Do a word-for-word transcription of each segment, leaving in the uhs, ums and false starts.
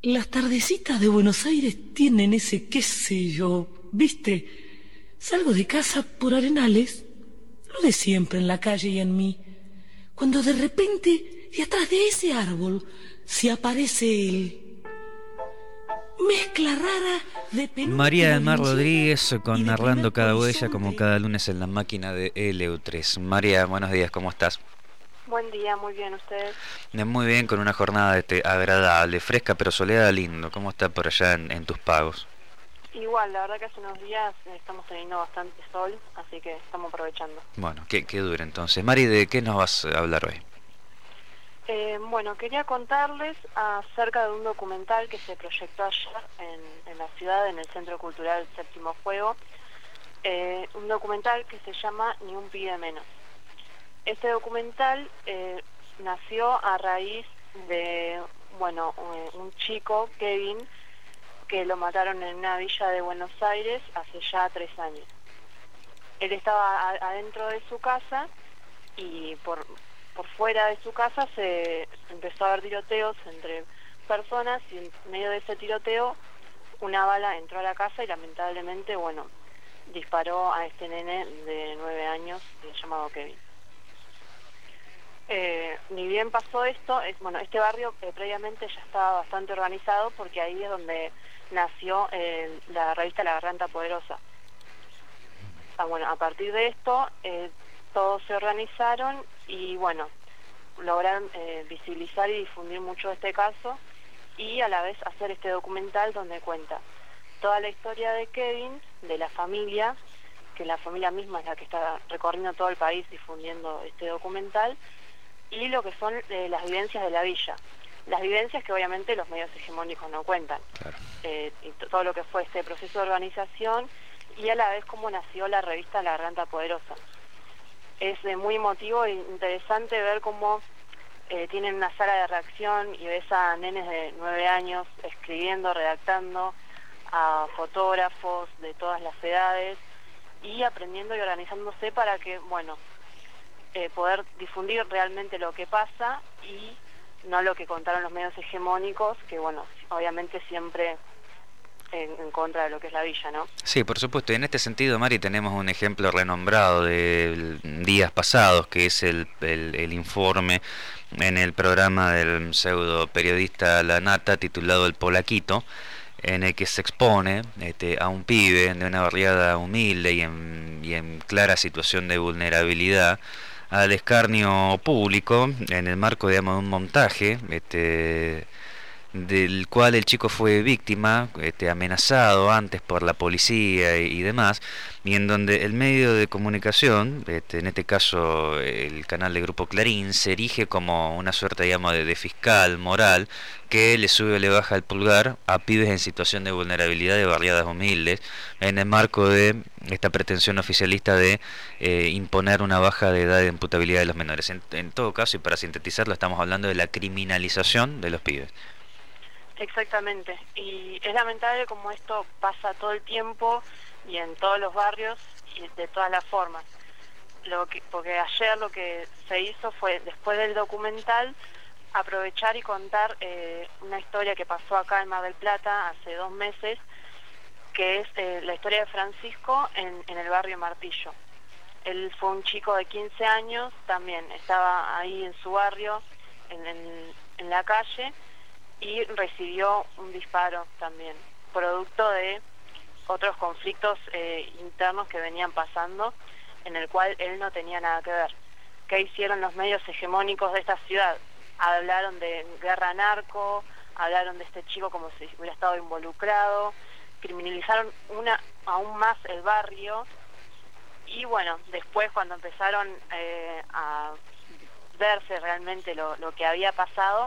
Las tardecitas de Buenos Aires tienen ese qué sé yo, ¿viste? Salgo de casa por Arenales, lo de siempre en la calle y en mí, cuando de repente, de atrás de ese árbol, se aparece él. Mezcla rara de María penúltima del Mar dimensión Rodríguez y con de Narrando primer cada huella, polizonte. como cada lunes en la máquina de L U tres. María, buenos días, ¿cómo estás? Buen día, muy bien, ¿ustedes? Eh, Muy bien, con una jornada este, agradable, fresca pero soleada, lindo. ¿Cómo está por allá en, en tus pagos? Igual, la verdad que hace unos días eh, estamos teniendo bastante sol, así que estamos aprovechando. Bueno, que, que dure entonces. Mari, ¿de qué nos vas a hablar hoy? Eh, bueno, quería contarles acerca de un documental que se proyectó ayer en, en la ciudad, en el Centro Cultural Séptimo Fuego, eh, un documental que se llama Ni un pibe menos. Este documental eh, nació a raíz de, bueno, un, un chico, Kevin, que lo mataron en una villa de Buenos Aires hace ya tres años. Él estaba a, adentro de su casa y por, por fuera de su casa se empezó a haber tiroteos entre personas y en medio de ese tiroteo una bala entró a la casa y lamentablemente, bueno, disparó a este nene de nueve años eh, llamado Kevin. Eh, ni bien pasó esto, es, bueno, este barrio eh, previamente ya estaba bastante organizado porque ahí es donde nació eh, la revista La Garganta Poderosa. Ah, bueno, a partir de esto eh, todos se organizaron y bueno, lograron eh, visibilizar y difundir mucho este caso y a la vez hacer este documental donde cuenta toda la historia de Kevin, de la familia, que la familia misma es la que está recorriendo todo el país difundiendo este documental, y lo que son eh, las vivencias de la villa. Las vivencias que obviamente los medios hegemónicos no cuentan. Claro. Eh, y t- todo lo que fue este proceso de organización y a la vez cómo nació la revista La Garganta Poderosa. Es eh, muy emotivo e interesante ver cómo eh, tienen una sala de reacción y ves a nenes de nueve años escribiendo, redactando, a fotógrafos de todas las edades y aprendiendo y organizándose para que, bueno, eh, poder difundir realmente lo que pasa y no lo que contaron los medios hegemónicos, que bueno, obviamente siempre en, en contra de lo que es la villa, ¿no? Sí, por supuesto. Y en este sentido, Mari, tenemos un ejemplo renombrado de días pasados, que es el, el, el informe en el programa del pseudo periodista La Nata titulado El Polaquito, en el que se expone este, a un pibe de una barriada humilde y en, y en clara situación de vulnerabilidad al escarnio público en el marco, digamos, de un montaje este, del cual el chico fue víctima, este, amenazado antes por la policía y, y demás, y en donde el medio de comunicación, este, en este caso el canal de Grupo Clarín, se erige como una suerte, digamos, de, de fiscal moral que le sube o le baja el pulgar a pibes en situación de vulnerabilidad de barriadas humildes, en el marco de esta pretensión oficialista de eh, imponer una baja de edad de imputabilidad de los menores. En, en todo caso, y para sintetizarlo, estamos hablando de la criminalización de los pibes. Exactamente, y es lamentable como esto pasa todo el tiempo y en todos los barrios y de todas las formas. Lo que, porque ayer lo que se hizo fue, después del documental, aprovechar y contar eh, una historia que pasó acá en Mar del Plata hace dos meses, que es eh, la historia de Francisco en, en el barrio Martillo. Él fue un chico de quince años, también estaba ahí en su barrio, en, en, en la calle, y recibió un disparo también, producto de otros conflictos eh, internos que venían pasando, en el cual él no tenía nada que ver. ¿Qué hicieron los medios hegemónicos de esta ciudad? Hablaron de guerra narco, hablaron de este chico como si hubiera estado involucrado, criminalizaron una aún más el barrio, y bueno, después cuando empezaron eh, a verse realmente lo, lo que había pasado,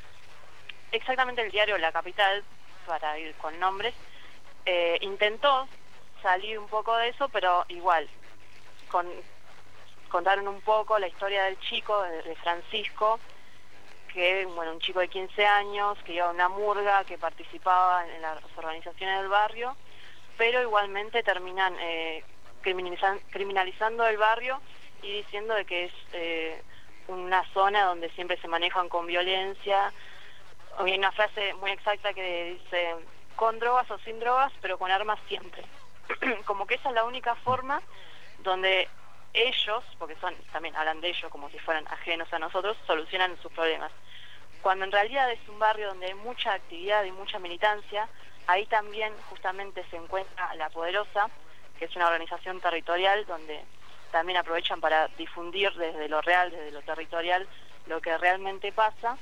exactamente el diario La Capital, para ir con nombres, eh, intentó salir un poco de eso, pero igual, con, contaron un poco la historia del chico, de, de Francisco, que bueno, un chico de quince años, que iba a una murga, que participaba en las organizaciones del barrio, pero igualmente terminan eh, criminalizan, criminalizando el barrio y diciendo de que es eh, una zona donde siempre se manejan con violencia, hay una frase muy exacta que dice, con drogas o sin drogas, pero con armas siempre. Como que esa es la única forma donde ellos, porque son también hablan de ellos como si fueran ajenos a nosotros, solucionan sus problemas. Cuando en realidad es un barrio donde hay mucha actividad y mucha militancia, ahí también justamente se encuentra La Poderosa, que es una organización territorial donde también aprovechan para difundir desde lo real, desde lo territorial, lo que realmente pasa.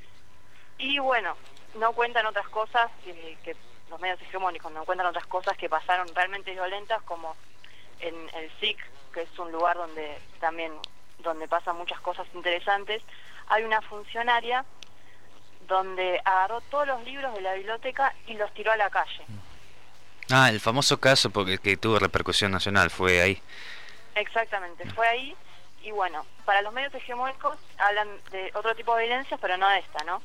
Y bueno, no cuentan otras cosas que, que los medios hegemónicos no cuentan otras cosas que pasaron realmente violentas, como en el S I C, que es un lugar donde también donde pasan muchas cosas interesantes. Hay una funcionaria donde agarró todos los libros de la biblioteca y los tiró a la calle. Ah, el famoso caso porque que tuvo repercusión nacional, fue ahí. Exactamente, fue ahí. Y bueno, para los medios hegemónicos hablan de otro tipo de violencias, pero no de esta, ¿no?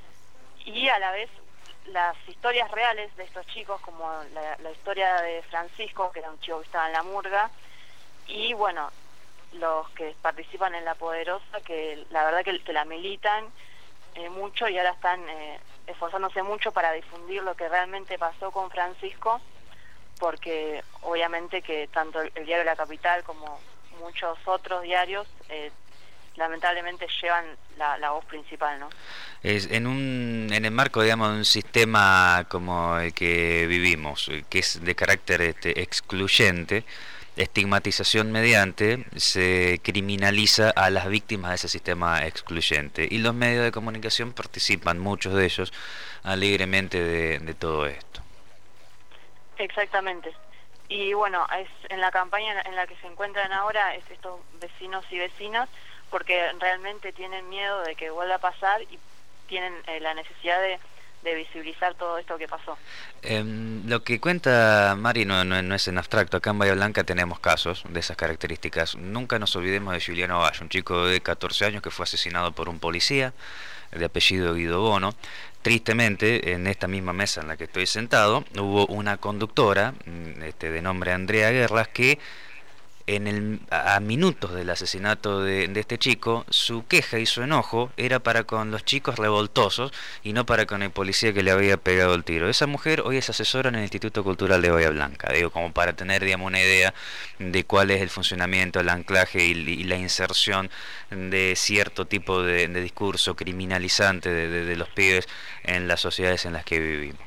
Y a la vez las historias reales de estos chicos, como la, la historia de Francisco, que era un chico que estaba en la murga, y bueno, los que participan en La Poderosa, que la verdad que, que la militan eh, mucho y ahora están eh, esforzándose mucho para difundir lo que realmente pasó con Francisco, porque obviamente que tanto el, el diario La Capital como muchos otros diarios eh, lamentablemente llevan la, la voz principal, ¿no? Es en un en el marco, digamos, de un sistema como el que vivimos, que es de carácter este, excluyente, estigmatización mediante, se criminaliza a las víctimas de ese sistema excluyente, y los medios de comunicación participan, muchos de ellos, alegremente de, de todo esto. Exactamente. Y bueno, es en la campaña en la que se encuentran ahora es estos vecinos y vecinas, porque realmente tienen miedo de que vuelva a pasar y tienen eh, la necesidad de, de visibilizar todo esto que pasó. Eh, lo que cuenta Mari no, no, no es en abstracto. Acá en Bahía Blanca tenemos casos de esas características. Nunca nos olvidemos de Juliano Valle, un chico de catorce años que fue asesinado por un policía de apellido Guido Bono. Tristemente, en esta misma mesa en la que estoy sentado, hubo una conductora este, de nombre Andrea Guerras que en el, a minutos del asesinato de, de este chico, su queja y su enojo era para con los chicos revoltosos y no para con el policía que le había pegado el tiro. Esa mujer hoy es asesora en el Instituto Cultural de Bahía Blanca, digo, como para tener, digamos, una idea de cuál es el funcionamiento, el anclaje y, y la inserción de cierto tipo de, de discurso criminalizante de, de, de los pibes en las sociedades en las que vivimos.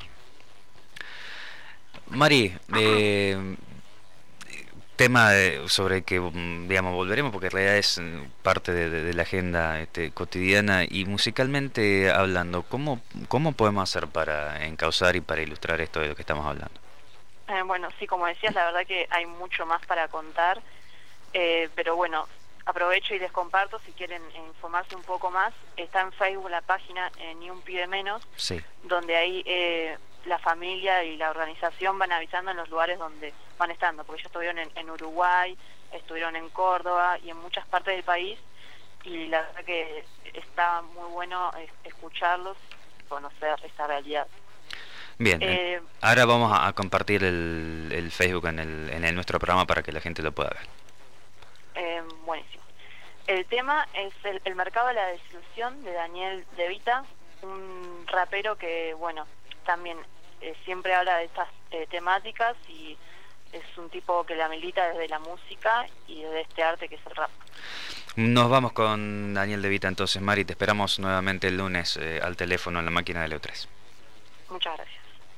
Mari, eh, tema de, sobre el que, digamos, volveremos porque en realidad es parte de, de, de la agenda este, cotidiana, y musicalmente hablando, ¿cómo, cómo podemos hacer para encauzar y para ilustrar esto de lo que estamos hablando? Eh, bueno, sí, como decías, la verdad que hay mucho más para contar, eh, pero bueno, aprovecho y les comparto, si quieren informarse un poco más, está en Facebook la página eh, Ni un pibe menos, sí, donde ahí eh, la familia y la organización van avisando en los lugares donde van estando, porque ellos estuvieron en, en Uruguay, estuvieron en Córdoba y en muchas partes del país, y la verdad que está muy bueno escucharlos y conocer esta realidad. Bien, eh, ahora vamos a, a compartir el, el Facebook en, el, en el nuestro programa para que la gente lo pueda ver. Eh, buenísimo. El tema es el, el mercado de la desilusión de Daniel De Vita, un rapero que, bueno, también eh, siempre habla de estas eh, temáticas, y es un tipo que la milita desde la música y desde este arte que es el rap. Nos vamos con Daniel De Vita entonces, Mari, te esperamos nuevamente el lunes eh, al teléfono en la máquina de Leo tres. Muchas gracias.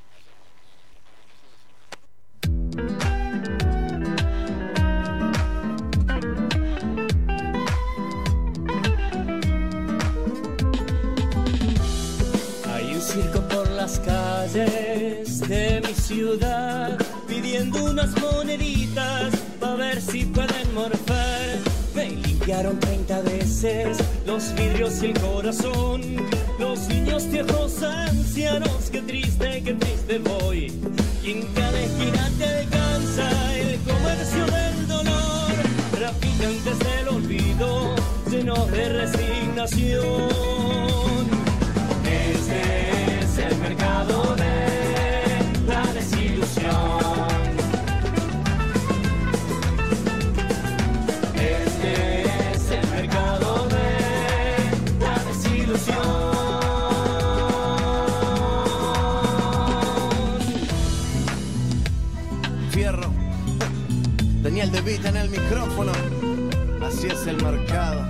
Hay un circo por las calles de mi ciudad, pidiendo unas moneditas para ver si pueden morfar. Me limpiaron treinta veces los vidrios y el corazón, los niños viejos ancianos, qué triste, qué triste voy. Y en cada esquina te alcanza el comercio del dolor, traficantes del olvido, llenos de resignación. Este es el mercado de la desilusión. Este es el mercado de la desilusión. Daniel De Vita en el micrófono. Así es el mercado.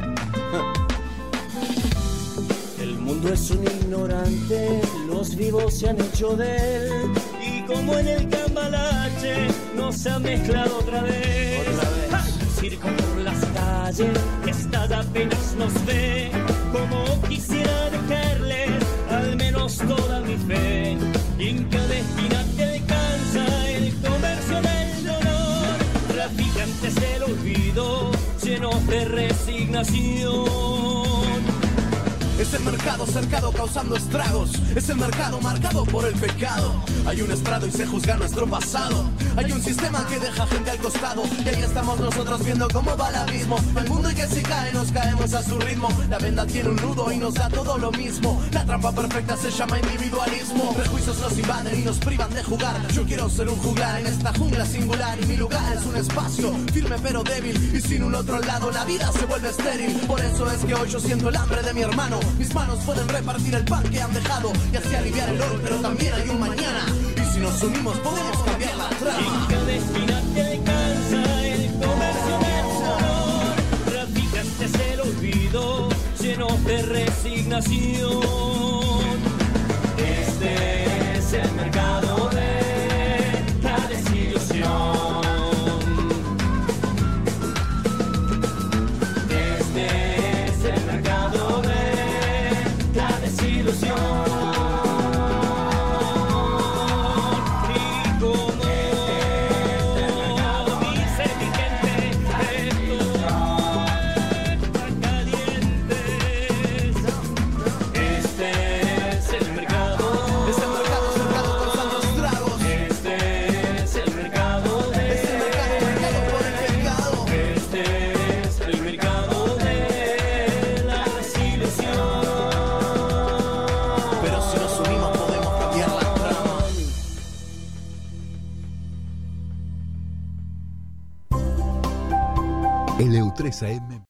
El mundo es un ignorante, los vivos se han hecho de él. Y como en el cambalache nos ha mezclado otra vez. Otra vez. ¡Ja! El circo por las calles, esta apenas nos ve. Como quisiera dejarle al menos toda mi fe. Y en cada esquina te alcanza el comercio del dolor. Traficantes del olvido, llenos de resignación. Es el mercado cercado causando estragos. Es el mercado marcado por el pecado. Hay un estrado y se juzga nuestro pasado. Hay un sistema que deja gente al costado. Y ahí estamos nosotros viendo cómo va el abismo. El mundo y que si cae nos caemos a su ritmo. La venda tiene un nudo y nos da todo lo mismo. La trampa perfecta se llama individualismo. Prejuicios nos invaden y nos privan de jugar. Yo quiero ser un juglar en esta jungla singular. Y mi lugar es un espacio firme pero débil. Y sin un otro lado la vida se vuelve estéril. Por eso es que hoy yo siento el hambre de mi hermano. Mis manos pueden repartir el pan que han dejado y así aliviar el hoy, pero también hay un mañana. Y si nos unimos podemos cambiar la trama. En cada esquina te alcanza el comercio del dolor. Traficantes del olvido, llenos de resignación. Este es el mercado de la desilusión. L U tres A M